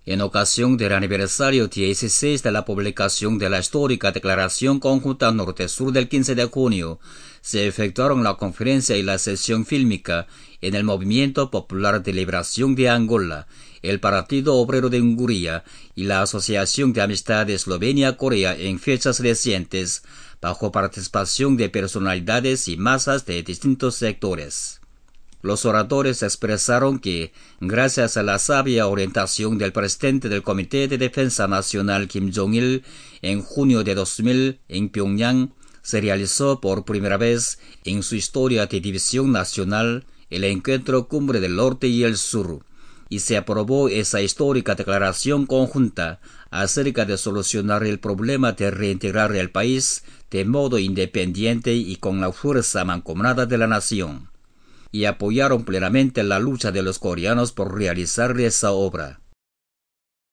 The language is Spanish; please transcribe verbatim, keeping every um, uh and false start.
En ocasión del aniversario dieciséis de la publicación de la histórica Declaración Conjunta Norte-Sur del quince de junio, se efectuaron la conferencia y la sesión fílmica en el Movimiento Popular de Liberación de Angola, el Partido Obrero de Hungría y la Asociación de Amistad de Eslovenia-Corea en fechas recientes, bajo participación de personalidades y masas de distintos sectores. Los oradores expresaron que, gracias a la sabia orientación del presidente del Comité de Defensa Nacional Kim Jong-il, en junio de dos mil en Pyongyang, se realizó por primera vez en su historia de división nacional el encuentro Cumbre del Norte y el Sur, y se aprobó esa histórica declaración conjunta acerca de solucionar el problema de reintegrar el país de modo independiente y con la fuerza mancomunada de la nación, y apoyaron plenamente la lucha de los coreanos por realizar esa obra.